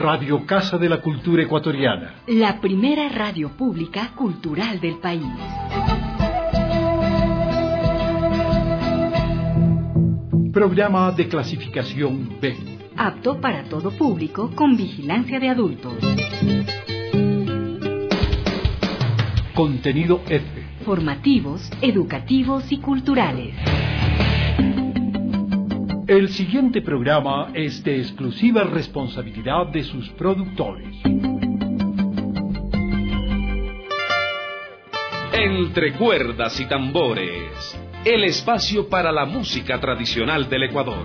Radio Casa de la Cultura Ecuatoriana, la primera radio pública cultural del país. Programa de clasificación B. Apto para todo público con vigilancia de adultos. Contenido F. Formativos, educativos y culturales. El siguiente programa es de exclusiva responsabilidad de sus productores. Entre cuerdas y tambores, el espacio para la música tradicional del Ecuador.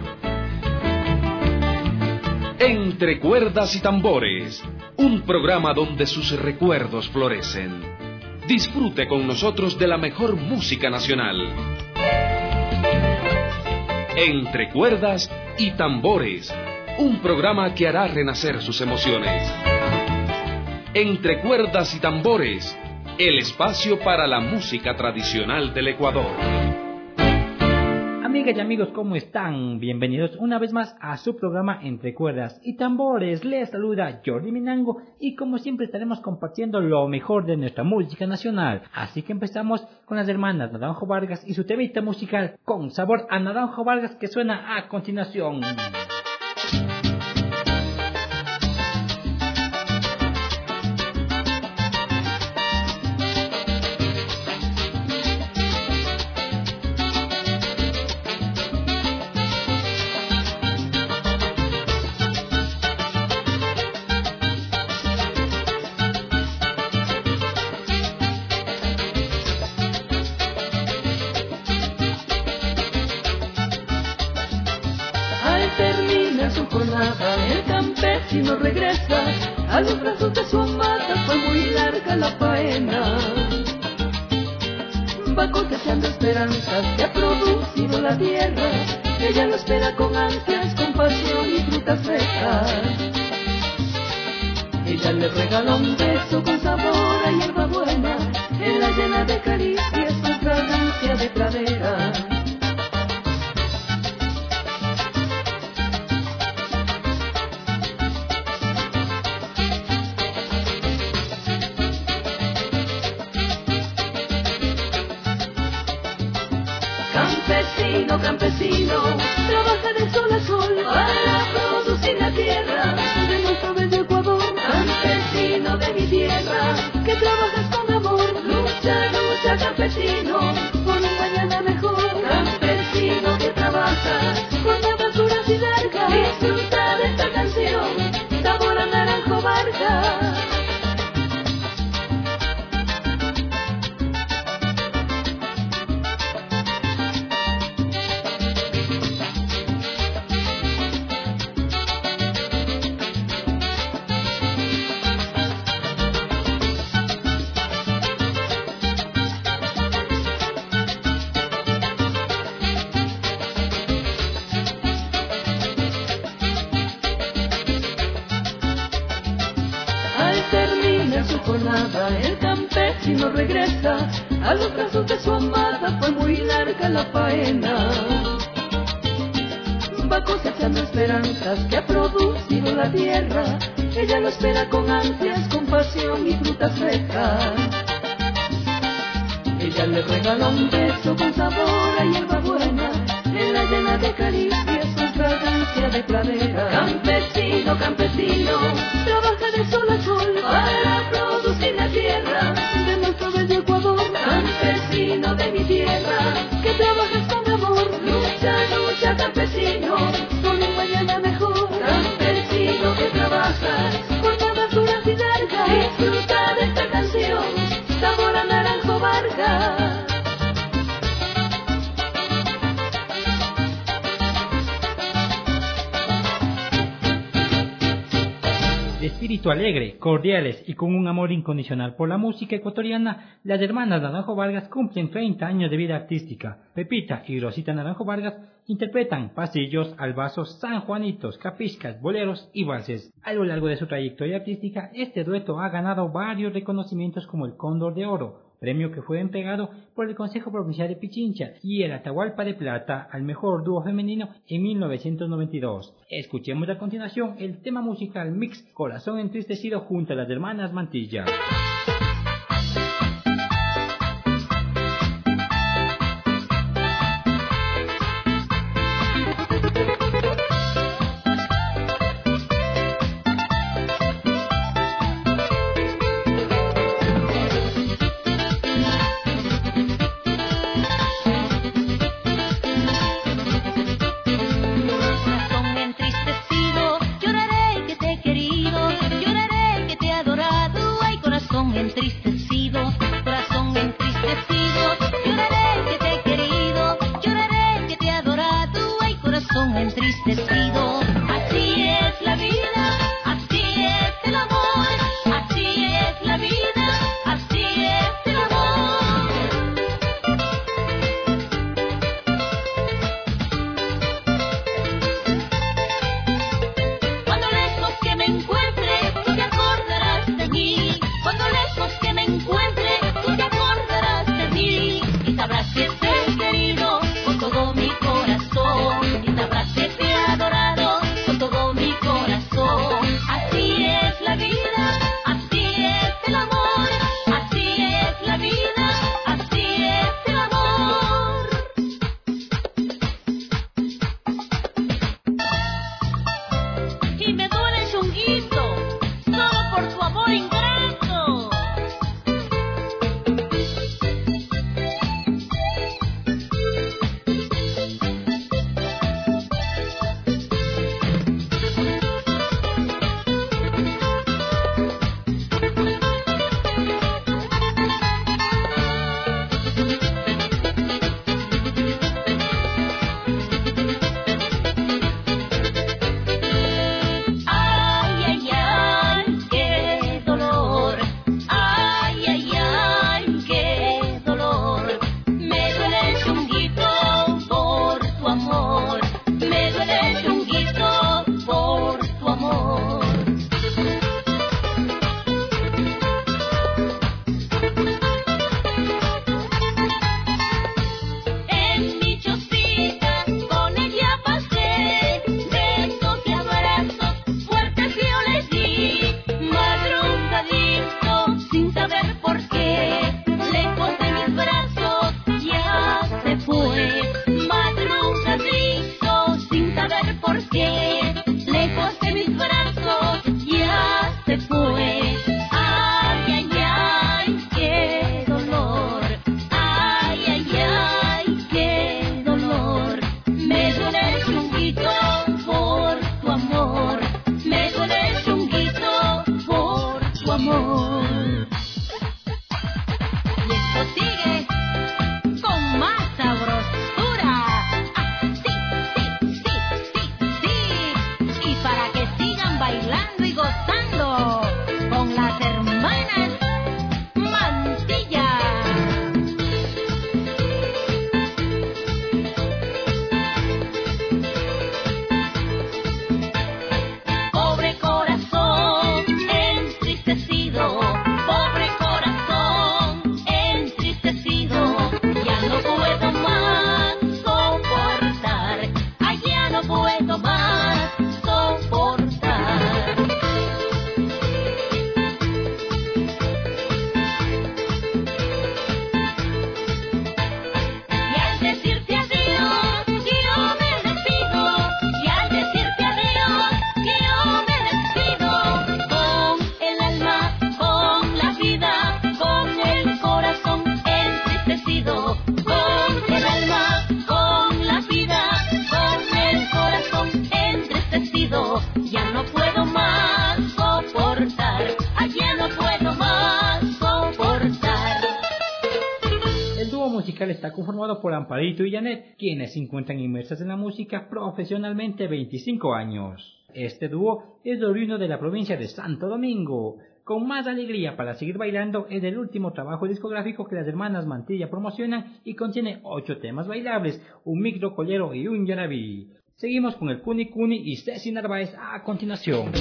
Entre cuerdas y tambores, un programa donde sus recuerdos florecen. Disfrute con nosotros de la mejor música nacional. Entre cuerdas y tambores, un programa que hará renacer sus emociones. Entre cuerdas y tambores, el espacio para la música tradicional del Ecuador. Amigas y amigos, ¿cómo están? Bienvenidos una vez más a su programa Entre Cuerdas y Tambores. Les saluda Jordi Minango y como siempre estaremos compartiendo lo mejor de nuestra música nacional. Así que empezamos con las hermanas Naranjo Vargas y su temita musical Con Sabor a Naranjo Vargas, que suena a continuación. El campesino regresa a los brazos de su amada, fue muy larga la faena. Va cosechando esperanzas que ha producido la tierra, ella lo espera con ansias, con pasión y frutas frescas. Ella le regala un beso con sabor a hierba buena, en la llena de caricias con fragancia de pradera. Campesino, trabaja de sol a sol para producir la tierra de nuestro bello Ecuador. Campesino de mi tierra, que trabajas con amor, lucha, campesino, por un mañana mejor. Campesino que trabaja con aventuras y largas, disfruta de esta canción, sabor a Naranjo Vargas. El campesino regresa a los brazos de su amada, fue muy larga la faena. Va cosechando esperanzas que ha producido la tierra, ella lo espera con ansias, con pasión y frutas frescas. Ella le regala un beso con sabor a hierba buena, en la llena de caricias con fragancia de pradera. Campesino, trabaja de sol a sol para producir la tierra de nuestro bello Ecuador. Campesino de mi tierra, que trabajas con amor, lucha, campesino, por un mañana mejor. Campesino que trabajas con trabajuras y largas, disfruta de esta canción, sabor a Naranjo Vargas. De espíritu alegre, cordiales y con un amor incondicional por la música ecuatoriana, las hermanas Naranjo Vargas cumplen 30 años de vida artística. Pepita y Rosita Naranjo Vargas interpretan pasillos, albazos, sanjuanitos, capiscas, boleros y valses. A lo largo de su trayectoria artística, este dueto ha ganado varios reconocimientos como el Cóndor de Oro, premio que fue entregado por el Consejo Provincial de Pichincha y el Atahualpa de Plata al mejor dúo femenino en 1992. Escuchemos a continuación el tema musical mix Corazón Entristecido junto a las hermanas Mantilla. Está conformado por Amparito y Janet, quienes se encuentran inmersas en la música profesionalmente 25 años. Este dúo es oriundo de la provincia de Santo Domingo. Con más alegría para seguir bailando es el último trabajo discográfico que las hermanas Mantilla promocionan y contiene 8 temas bailables, un micro collero y un yarabí. Seguimos con el Cuni Cuni y Ceci Narváez a continuación.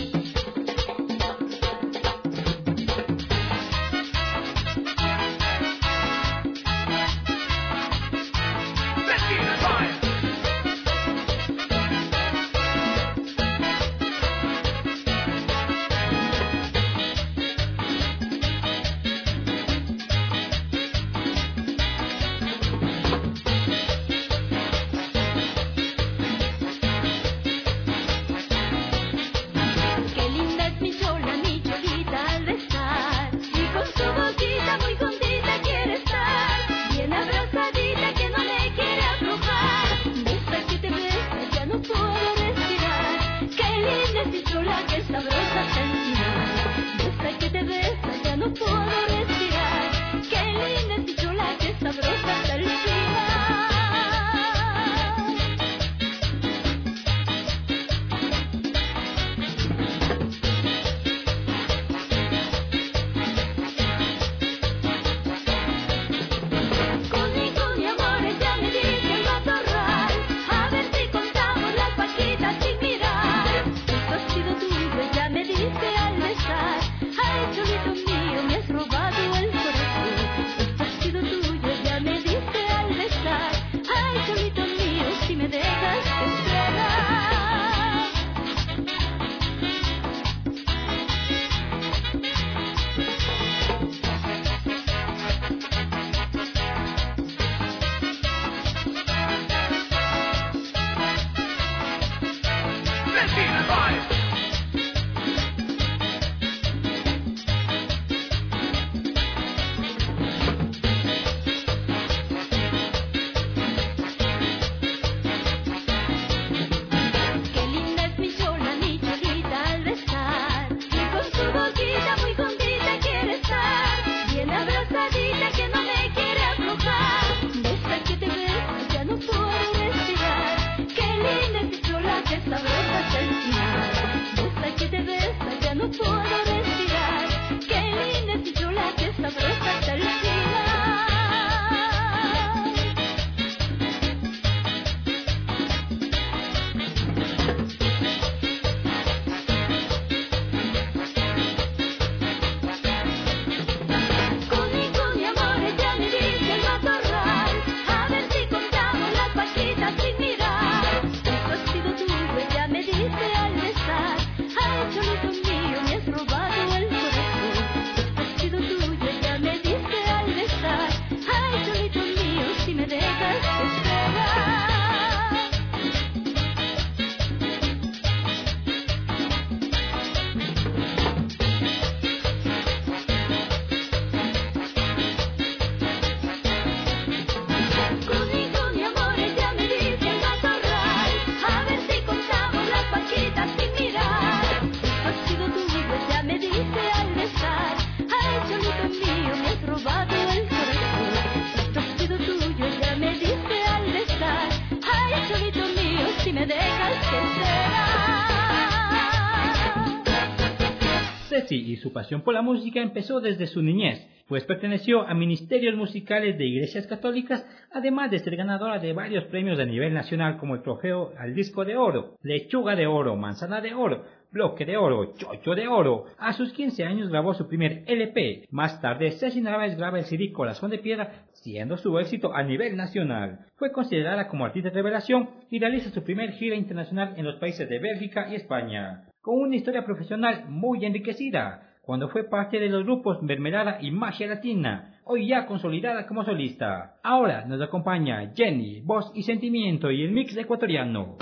Ceci y su pasión por la música empezó desde su niñez, pues perteneció a ministerios musicales de iglesias católicas, además de ser ganadora de varios premios a nivel nacional como el trofeo al disco de oro, lechuga de oro, manzana de oro, bloque de oro, chocho de oro. A sus 15 años grabó su primer LP. Más tarde, Ceci Narváez graba el CD Corazón de Piedra, siendo su éxito a nivel nacional. Fue considerada como artista de revelación y realiza su primer gira internacional en los países de Bélgica y España, con una historia profesional muy enriquecida, cuando fue parte de los grupos Mermelada y Magia Latina, hoy ya consolidada como solista. Ahora nos acompaña Jenny, voz y sentimiento y el mix ecuatoriano.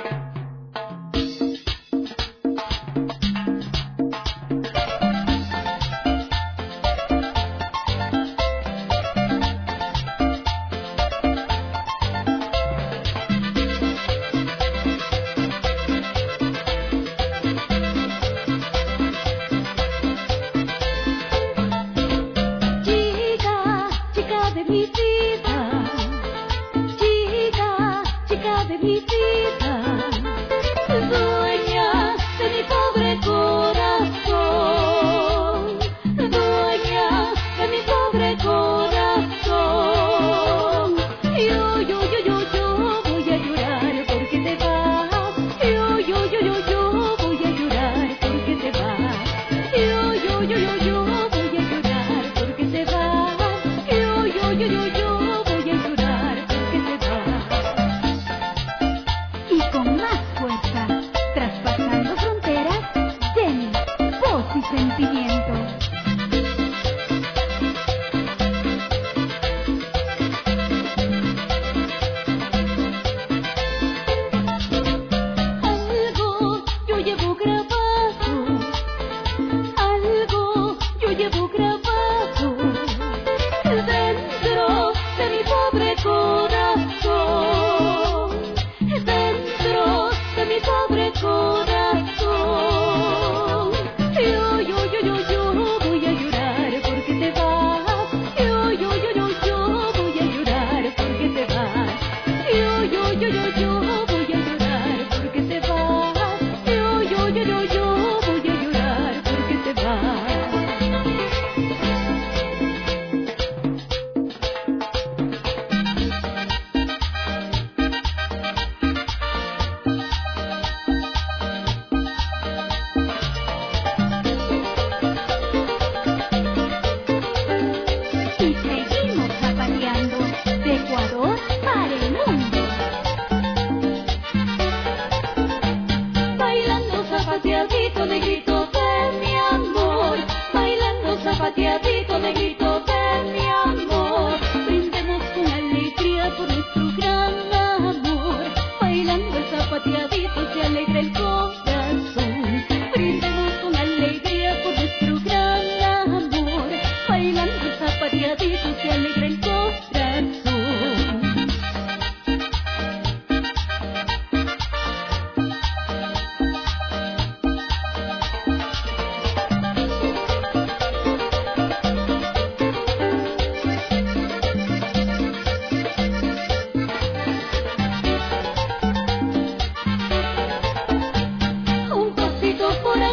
Se alegra el corazón.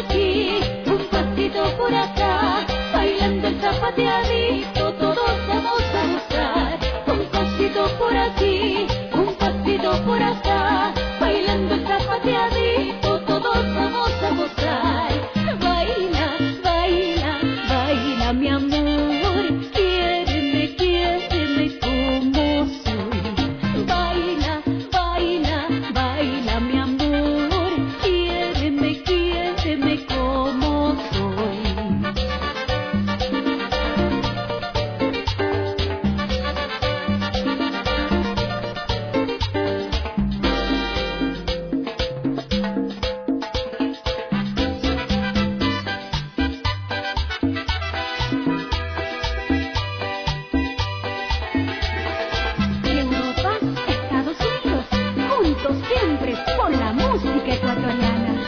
aquí, un pasito por acá, bailando el zapateadito, todos vamos a gozar. Un pasito por aquí, un pasito por acá, bailando el zapateadito, todos vamos a gozar. Baila, baila, baila mi amor, quiéreme, quiéreme como soy. Baila, baila, baila mi amor, quiéreme, quiéreme como soy. Europa, Estados Unidos, juntos siempre por la música ecuatoriana.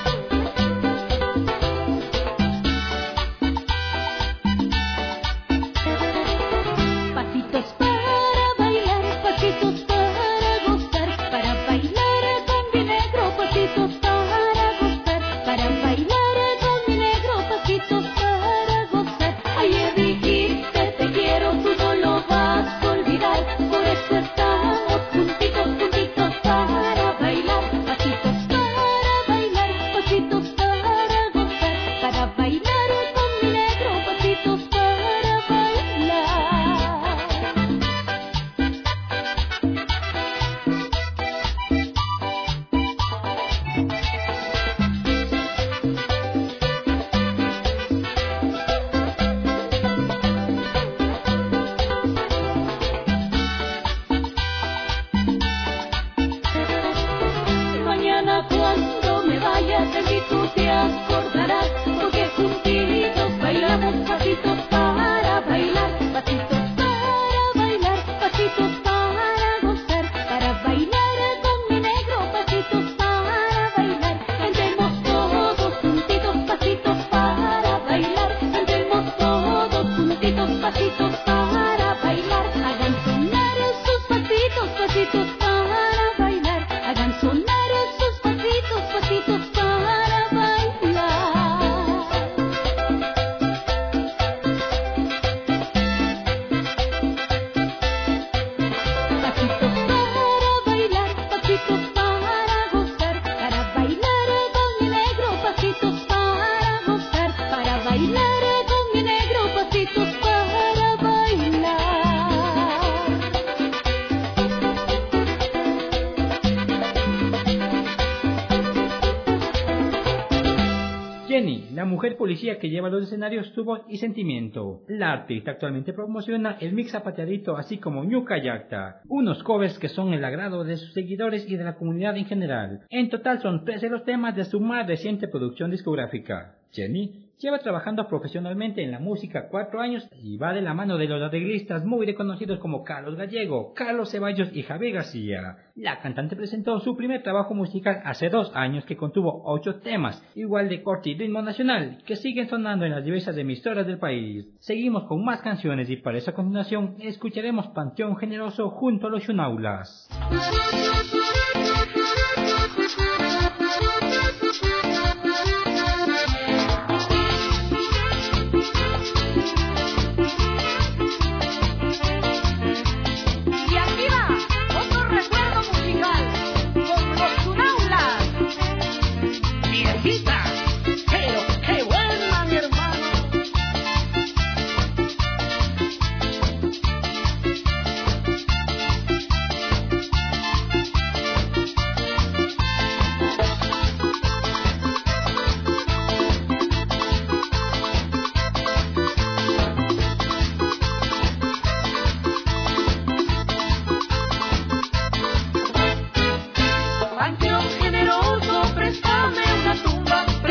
Pasitos para bailar, pasitos para gozar, para bailar con mi negro, pasitos para gozar, para bailar con mi negro, pasitos para gozar. Ayer dijiste te quiero, tú no lo vas a olvidar, por eso estamos juntitos, juntitos para bailar, pasitos para bailar, pasitos para gozar, para bailar con mi negro, pasitos para bailar. Mañana cuando me vaya de mí tú te acordarás, porque juntitos bailamos pasitos para bailar, pasitos para bailar, pasitos para gozar, para bailar con mi negro, pasitos para bailar. Cantemos todos juntitos, pasitos para bailar, cantemos todos juntitos, pasitos para bailar. Hagan sonar sus pasitos, pasitos para bailar, hagan sonar sus pasitos, pasitos para bailar. Pasitos para bailar, pasitos para gozar, para bailar con mi negro, pasitos para gozar, para bailar con mi negro, pasitos para bailar. Jenny, la mujer policía que lleva a los escenarios su voz y sentimiento. La artista actualmente promociona el mix zapateadito así como Ñuka Yacta, unos covers que son el agrado de sus seguidores y de la comunidad en general. En total son 13 los temas de su más reciente producción discográfica. Jenny lleva trabajando profesionalmente en la música 4 años y va de la mano de los arreglistas muy reconocidos como Carlos Gallego, Carlos Ceballos y Javier García. La cantante presentó su primer trabajo musical hace 2 años que contuvo 8 temas, igual de corte y ritmo nacional, que siguen sonando en las diversas emisoras del país. Seguimos con más canciones y para esa continuación escucharemos Panteón Generoso junto a los Xunaulas. Y aquí va otro recuerdo musical con los Xunaulas. Viejita, pero qué buena, mi hermano. Panteón generoso, préstame una tumba,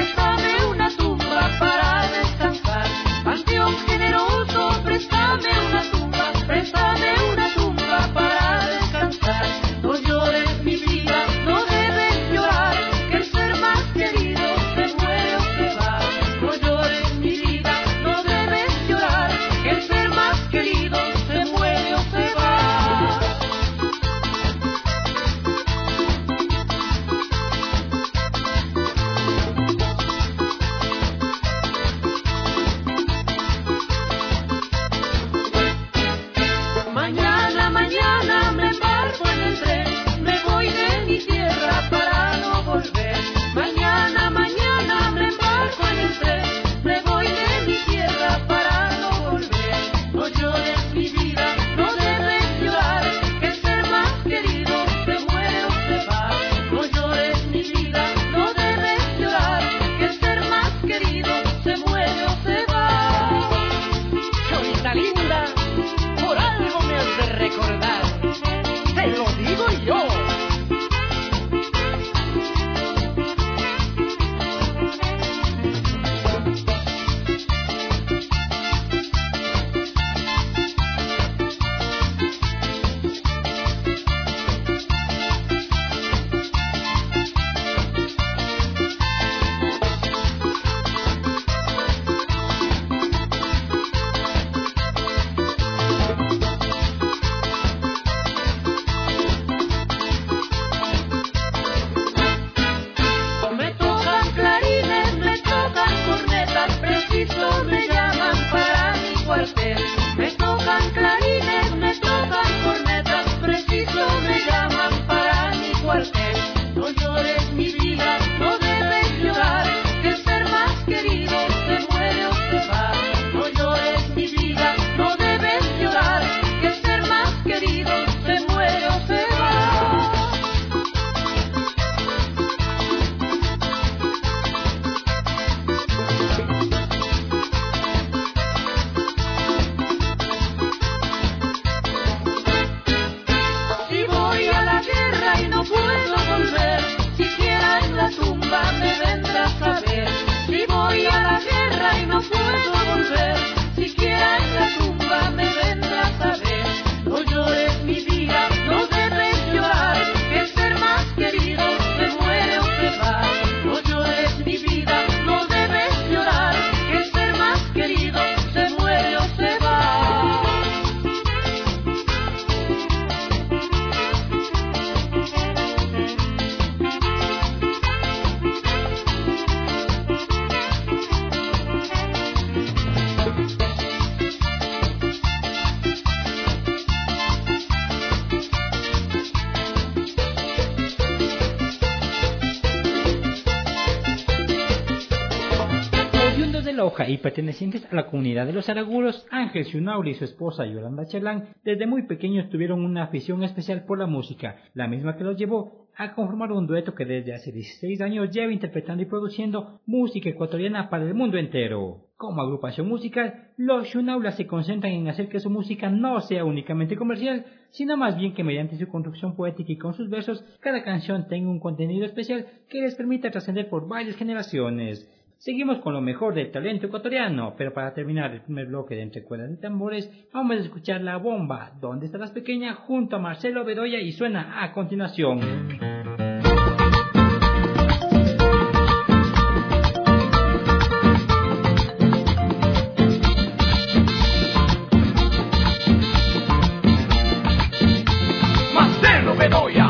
Loja y pertenecientes a la comunidad de los Araguros, Ángel Xunauri y su esposa Yolanda Chelán desde muy pequeños tuvieron una afición especial por la música, la misma que los llevó a conformar un dueto que desde hace 16 años lleva interpretando y produciendo música ecuatoriana para el mundo entero. Como agrupación musical, los Xunaulas se concentran en hacer que su música no sea únicamente comercial, sino más bien que mediante su construcción poética y con sus versos, cada canción tenga un contenido especial que les permita trascender por varias generaciones. Seguimos con lo mejor del talento ecuatoriano, pero para terminar el primer bloque de Entre Cuerdas y Tambores, vamos a escuchar La Bomba, ¿Dónde estarás pequeña?, junto a Marcelo Bedoya, y suena a continuación. Marcelo Bedoya.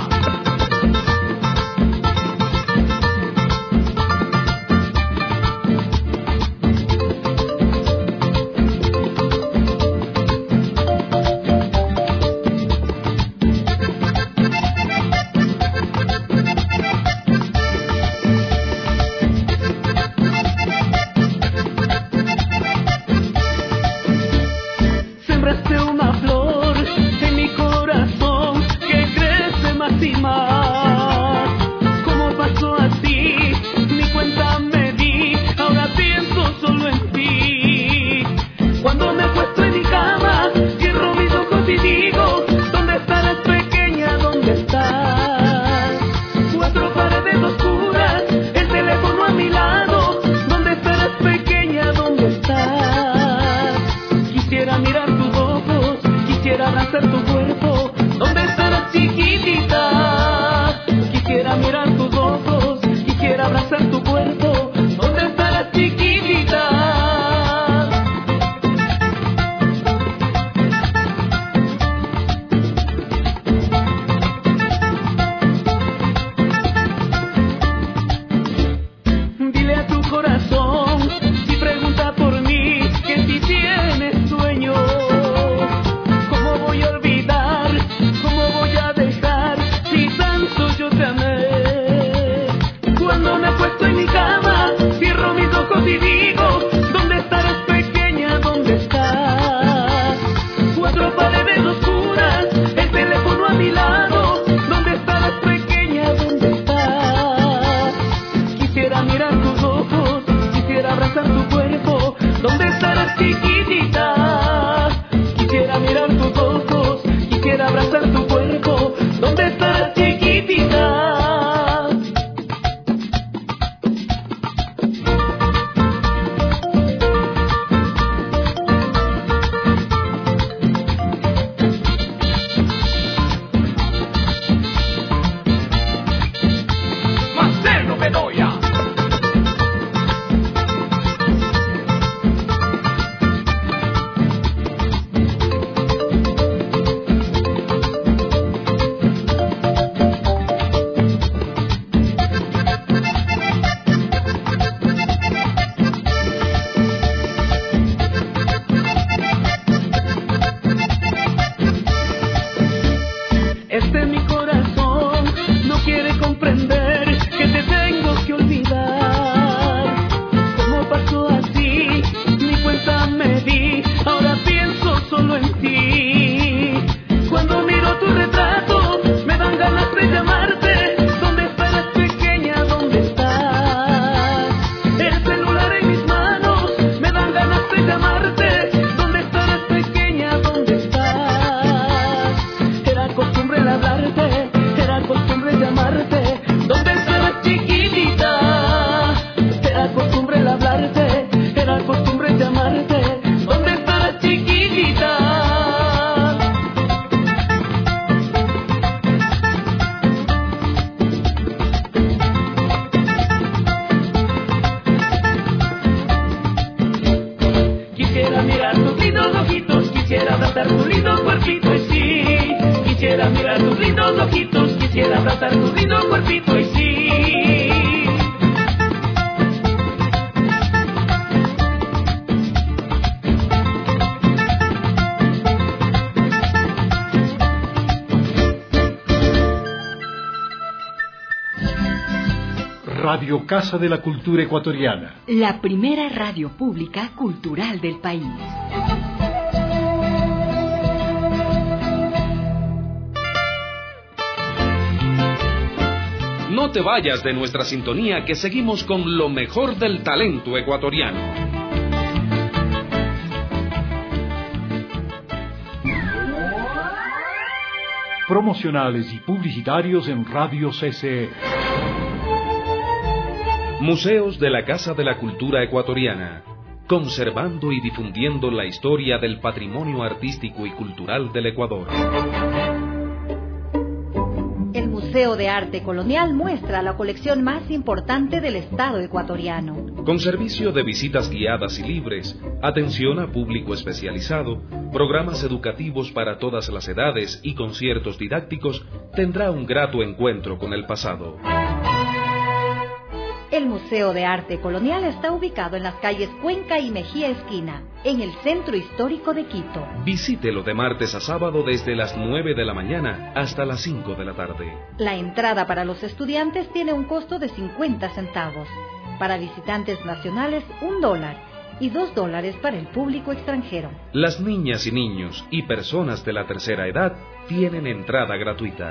Radio Casa de la Cultura Ecuatoriana. La primera radio pública cultural del país. No te vayas de nuestra sintonía, que seguimos con lo mejor del talento ecuatoriano. Promocionales y publicitarios en Radio CCE. Museos de la Casa de la Cultura Ecuatoriana, conservando y difundiendo la historia del patrimonio artístico y cultural del Ecuador. El Museo de Arte Colonial muestra la colección más importante del Estado ecuatoriano. Con servicio de visitas guiadas y libres, atención a público especializado, programas educativos para todas las edades y conciertos didácticos, tendrá un grato encuentro con el pasado. El Museo de Arte Colonial está ubicado en las calles Cuenca y Mejía Esquina, en el centro histórico de Quito. Visítelo de martes a sábado desde las 9 de la mañana hasta las 5 de la tarde. La entrada para los estudiantes tiene un costo de 50 centavos. Para visitantes nacionales, $1 y $2 para el público extranjero. Las niñas y niños y personas de la tercera edad tienen entrada gratuita.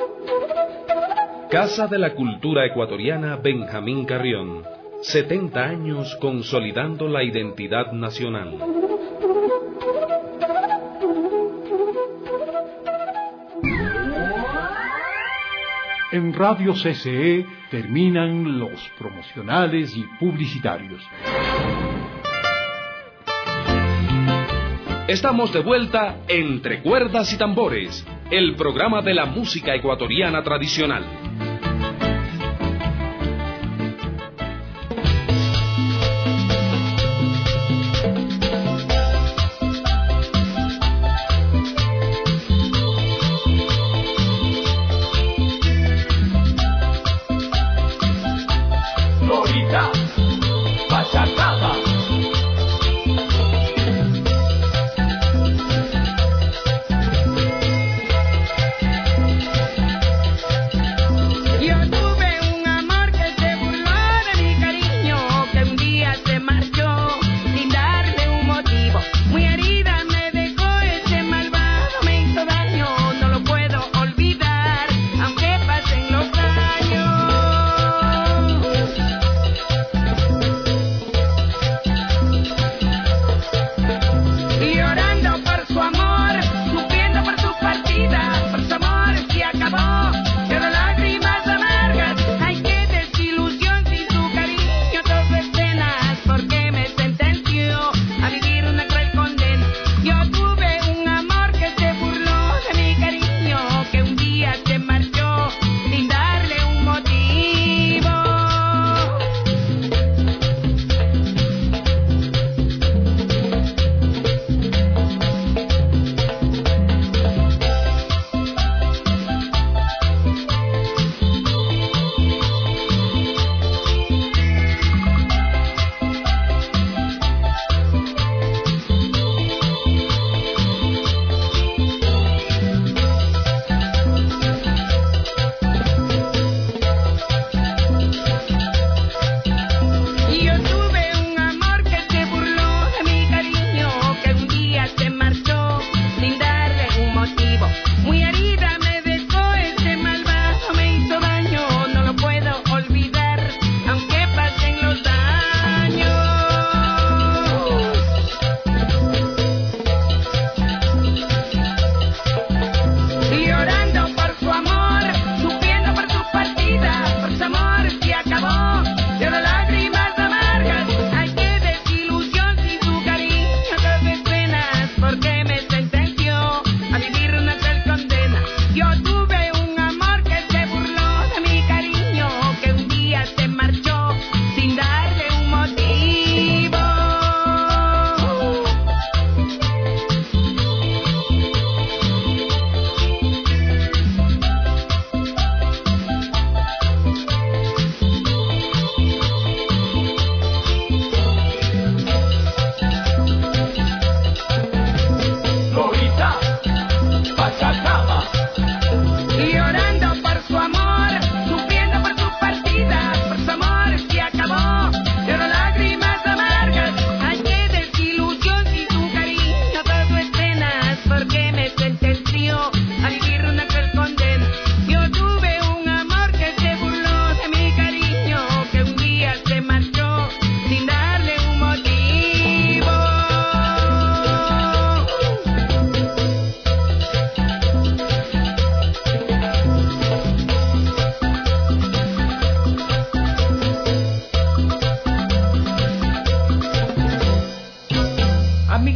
Casa de la Cultura Ecuatoriana Benjamín Carrión. 70 años consolidando la identidad nacional. En Radio CCE terminan los promocionales y publicitarios. Estamos de vuelta Entre Cuerdas y Tambores, el programa de la música ecuatoriana tradicional.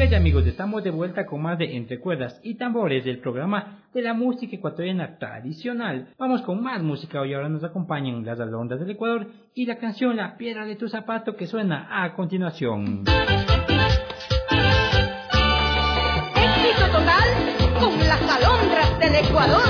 Ok amigos, estamos de vuelta con más de Entre Cuerdas y Tambores, del programa de la música ecuatoriana tradicional. Vamos con más música. Hoy ahora nos acompañan las alondras del Ecuador y la canción La Piedra de tu Zapato, que suena a continuación. Éxito total con las alondras del Ecuador.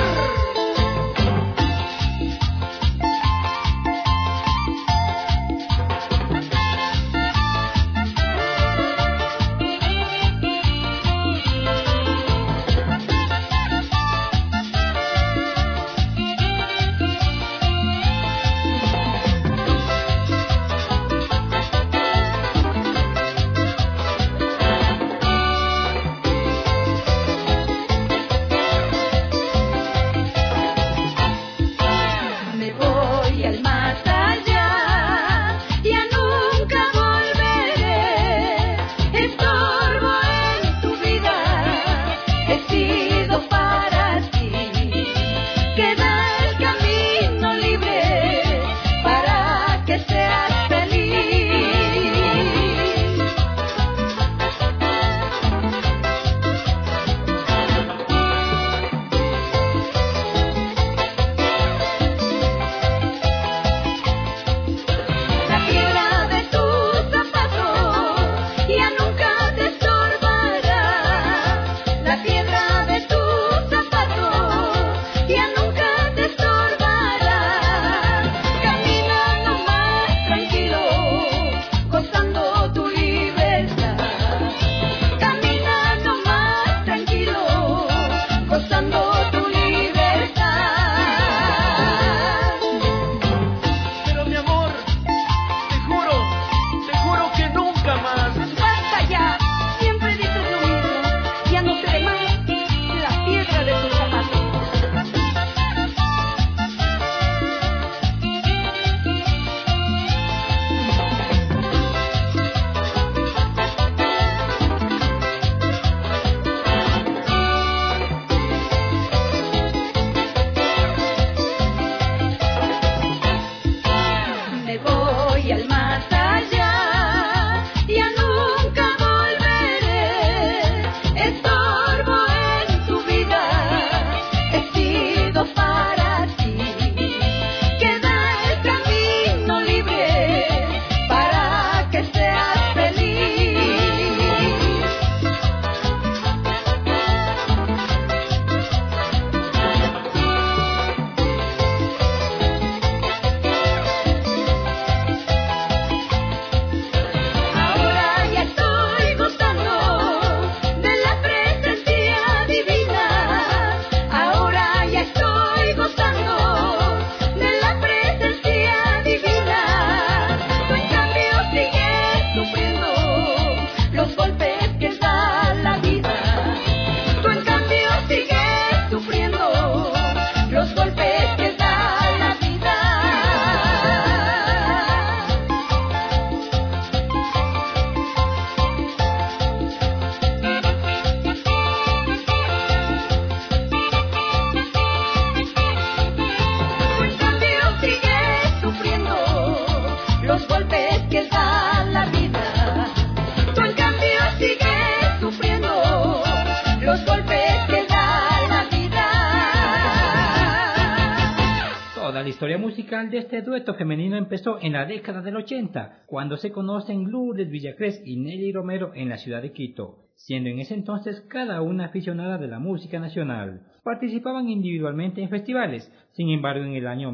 La historia musical de este dueto femenino empezó en la década del 80, cuando se conocen Lourdes Villacrés y Nelly Romero en la ciudad de Quito, siendo en ese entonces cada una aficionada de la música nacional. Participaban individualmente en festivales. Sin embargo, en el año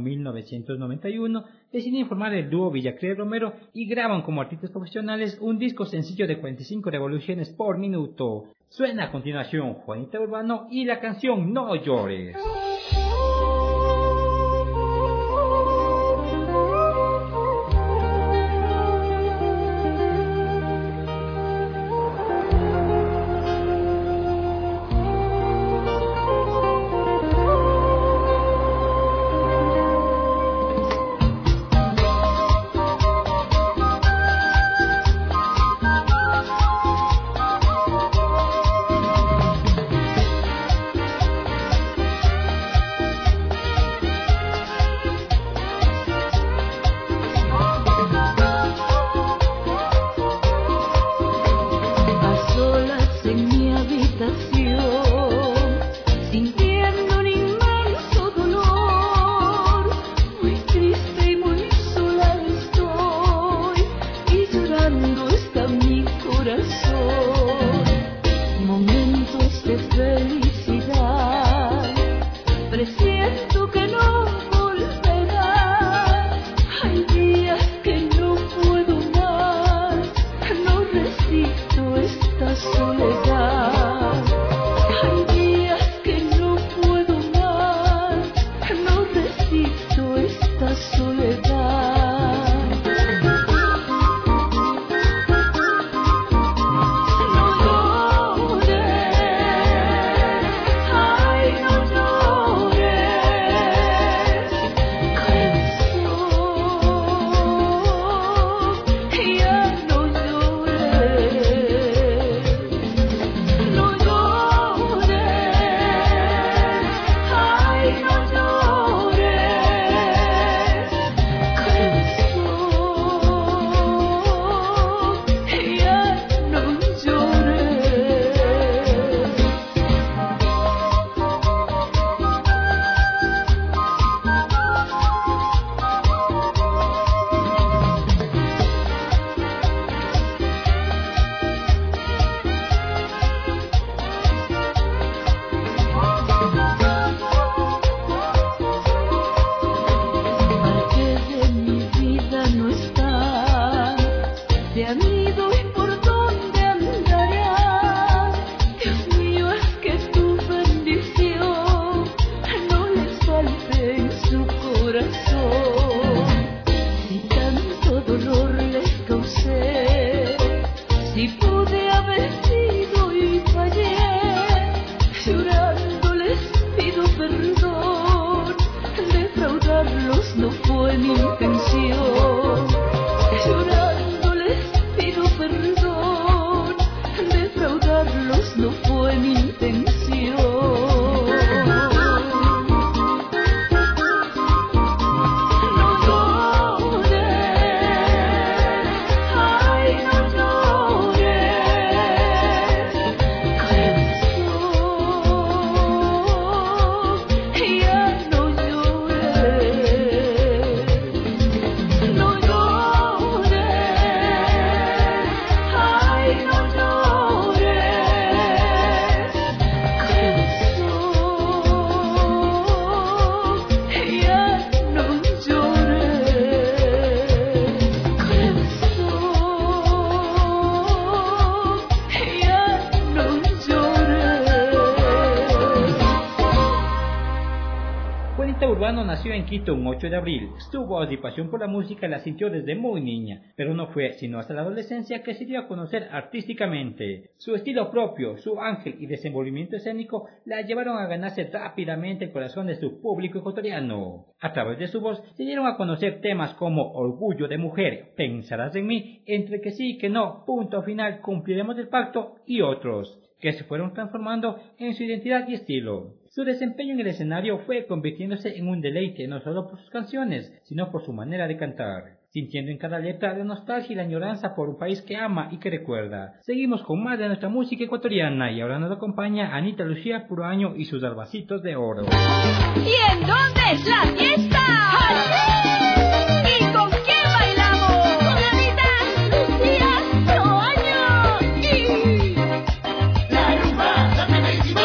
1991 deciden formar el dúo Villacrés-Romero y graban como artistas profesionales un disco sencillo de 45 revoluciones por minuto. Suena a continuación Juanita Urbano y la canción No Llores. se han ido y por dónde andarán. Dios mío, es que tu bendición no les falte en su corazón. Si tanto dolor les causé, si pude haber sido y fallé, llorando les pido perdón. Defraudarlos no fue mi intención. Llorando les pido perdón. Defraudarlos no fue mi intención. Urbano nació en Quito un 8 de abril. Su voz y pasión por la música la sintió desde muy niña, pero no fue sino hasta la adolescencia que se dio a conocer artísticamente. Su estilo propio, su ángel y desenvolvimiento escénico la llevaron a ganarse rápidamente el corazón de su público ecuatoriano. A través de su voz se dieron a conocer temas como Orgullo de Mujer, Pensarás en mí, Entre que sí y que no, Punto final, Cumpliremos el pacto y otros, que se fueron transformando en su identidad y estilo. Su desempeño en el escenario fue convirtiéndose en un deleite no solo por sus canciones, sino por su manera de cantar, sintiendo en cada letra la nostalgia y la añoranza por un país que ama y que recuerda. Seguimos con más de nuestra música ecuatoriana y ahora nos acompaña Anita Lucía Puroaño y sus Albacitos de Oro. ¿Y en dónde es la fiesta? ¿Y con quién bailamos? Con Anita Lucía Puroaño y la rumba, la femenina.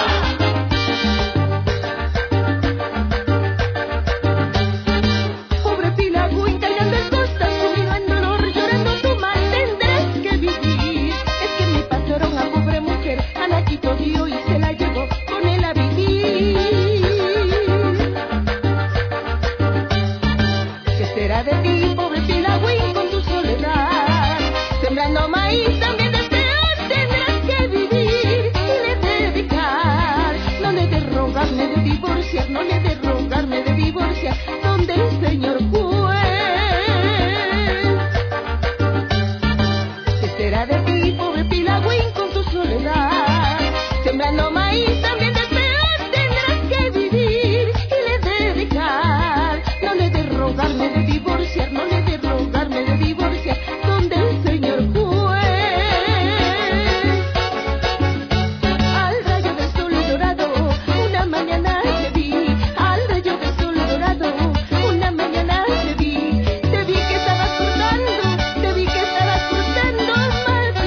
No le de rogarme de divorciar, donde el Señor juez. ¿Qué será de ti, pobre Pilagüín, con tu soledad? Sembrando maíz también de peor tendrás que vivir y le de dedicar. No le de rogarme de divorciar, no le de rogarme de divorciar, donde el Señor juez. Al rayo del sol dorado, una mañana te vi. Te vi que estabas cortando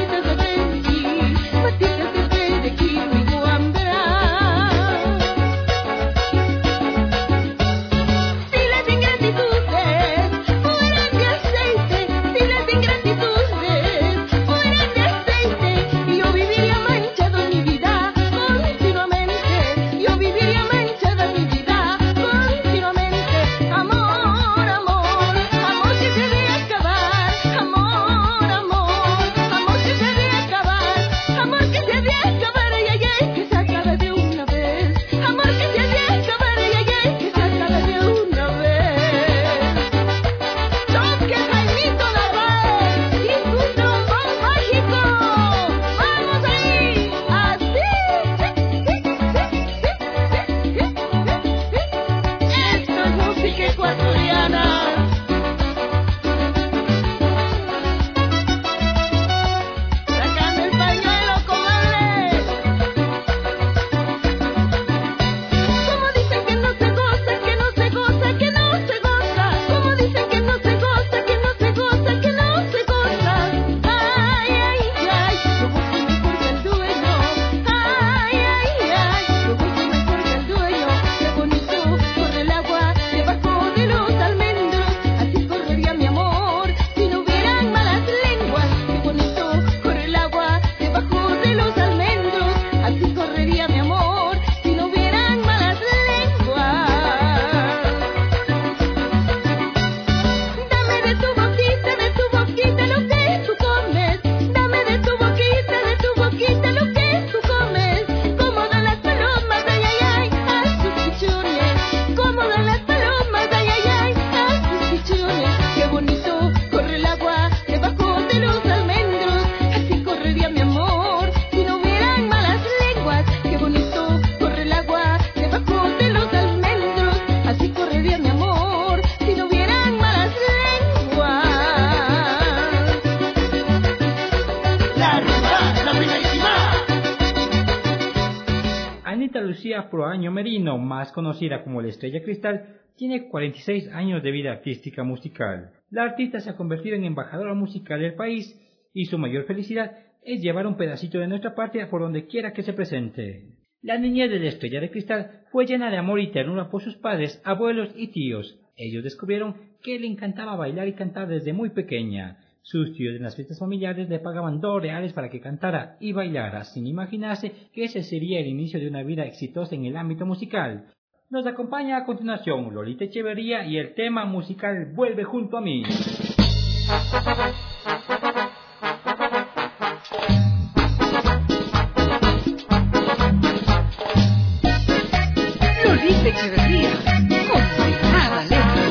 Lucía Proaño Merino, más conocida como la Estrella Cristal, tiene 46 años de vida artística musical. La artista se ha convertido en embajadora musical del país y su mayor felicidad es llevar un pedacito de nuestra patria por donde quiera que se presente. La niñez de la Estrella de Cristal fue llena de amor y ternura por sus padres, abuelos y tíos. Ellos descubrieron que le encantaba bailar y cantar desde muy pequeña. Sus tíos en las fiestas familiares le pagaban $2 para que cantara y bailara, sin imaginarse que ese sería el inicio de una vida exitosa en el ámbito musical. Nos acompaña a continuación Lolita Echeverría y el tema musical Vuelve junto a mí. Lolita Echeverría, complicada letra.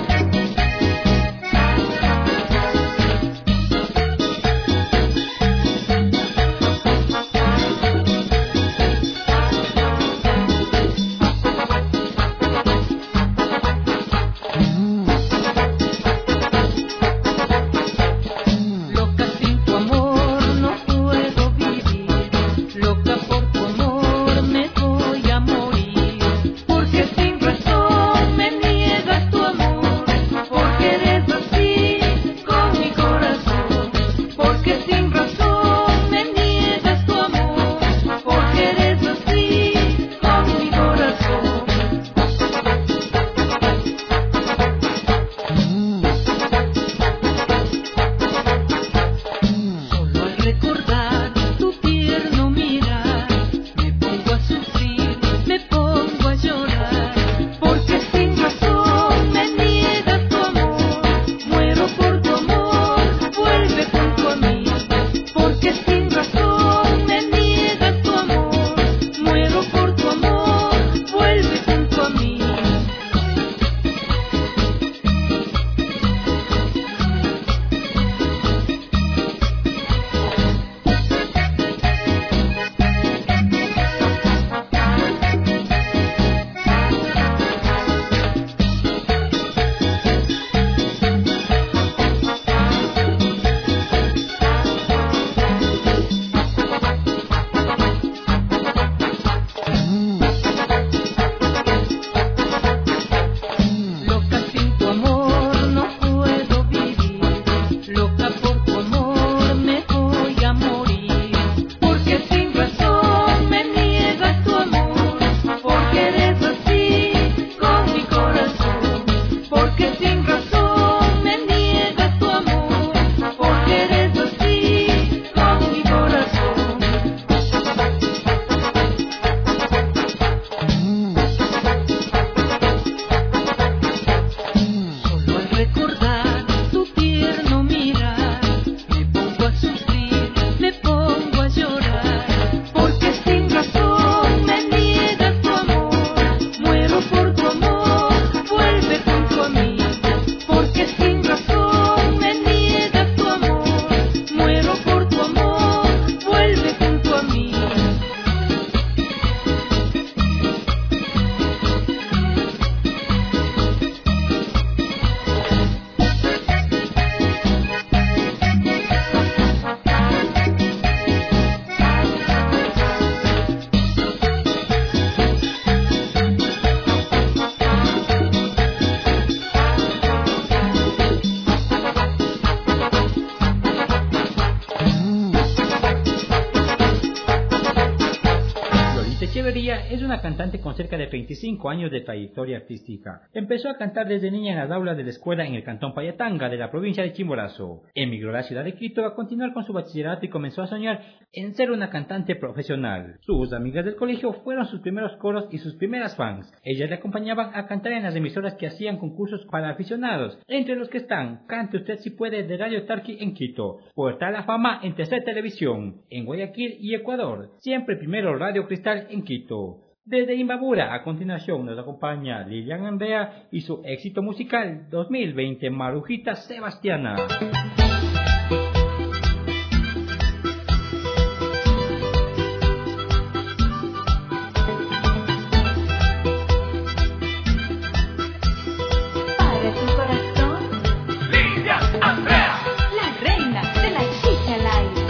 Echeverría es una cantante con cerca de 25 años de trayectoria artística. Empezó a cantar desde niña en las aulas de la escuela en el cantón Payatanga de la provincia de Chimborazo. Emigró a la ciudad de Quito a continuar con su bachillerato y comenzó a soñar en ser una cantante profesional. Sus amigas del colegio fueron sus primeros coros y sus primeras fans. Ellas le acompañaban a cantar en las emisoras que hacían concursos para aficionados, entre los que están Cante Usted Si Puede de Radio Tarqui en Quito, Puerta a la Fama en Tercer Televisión, en Guayaquil y Ecuador, Siempre Primero Radio Cristal en Quito. Desde Imbabura, a continuación, nos acompaña Lilian Andrea y su éxito musical 2020, Marujita Sebastiana. Para tu corazón, Lilian Andrea. la reina de la chicha al aire.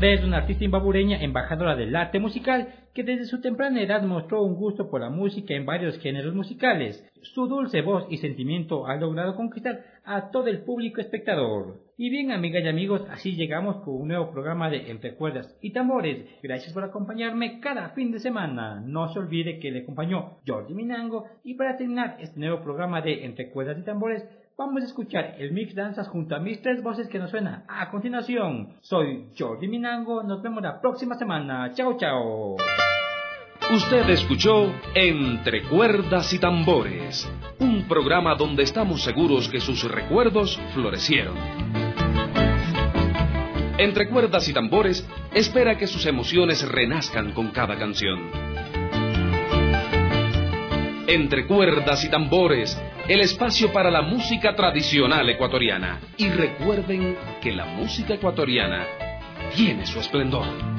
Esta es una artista imbabureña, embajadora del arte musical, que desde su temprana edad mostró un gusto por la música en varios géneros musicales. Su dulce voz y sentimiento ha logrado conquistar a todo el público espectador. Y bien, amigas y amigos, así llegamos con un nuevo programa de Entre Cuerdas y Tambores. Gracias por acompañarme cada fin de semana. No se olvide que le acompañó Jordi Minango, y para terminar este nuevo programa de Entre Cuerdas y Tambores, vamos a escuchar el mix danzas junto a mis tres voces que nos suenan a continuación. Soy Jordi Minango, nos vemos la próxima semana. Chao, chao. Usted escuchó Entre Cuerdas y Tambores, un programa donde estamos seguros que sus recuerdos florecieron. Entre Cuerdas y Tambores espera que sus emociones renazcan con cada canción. Entre Cuerdas y Tambores, el espacio para la música tradicional ecuatoriana. Y recuerden que la música ecuatoriana tiene su esplendor.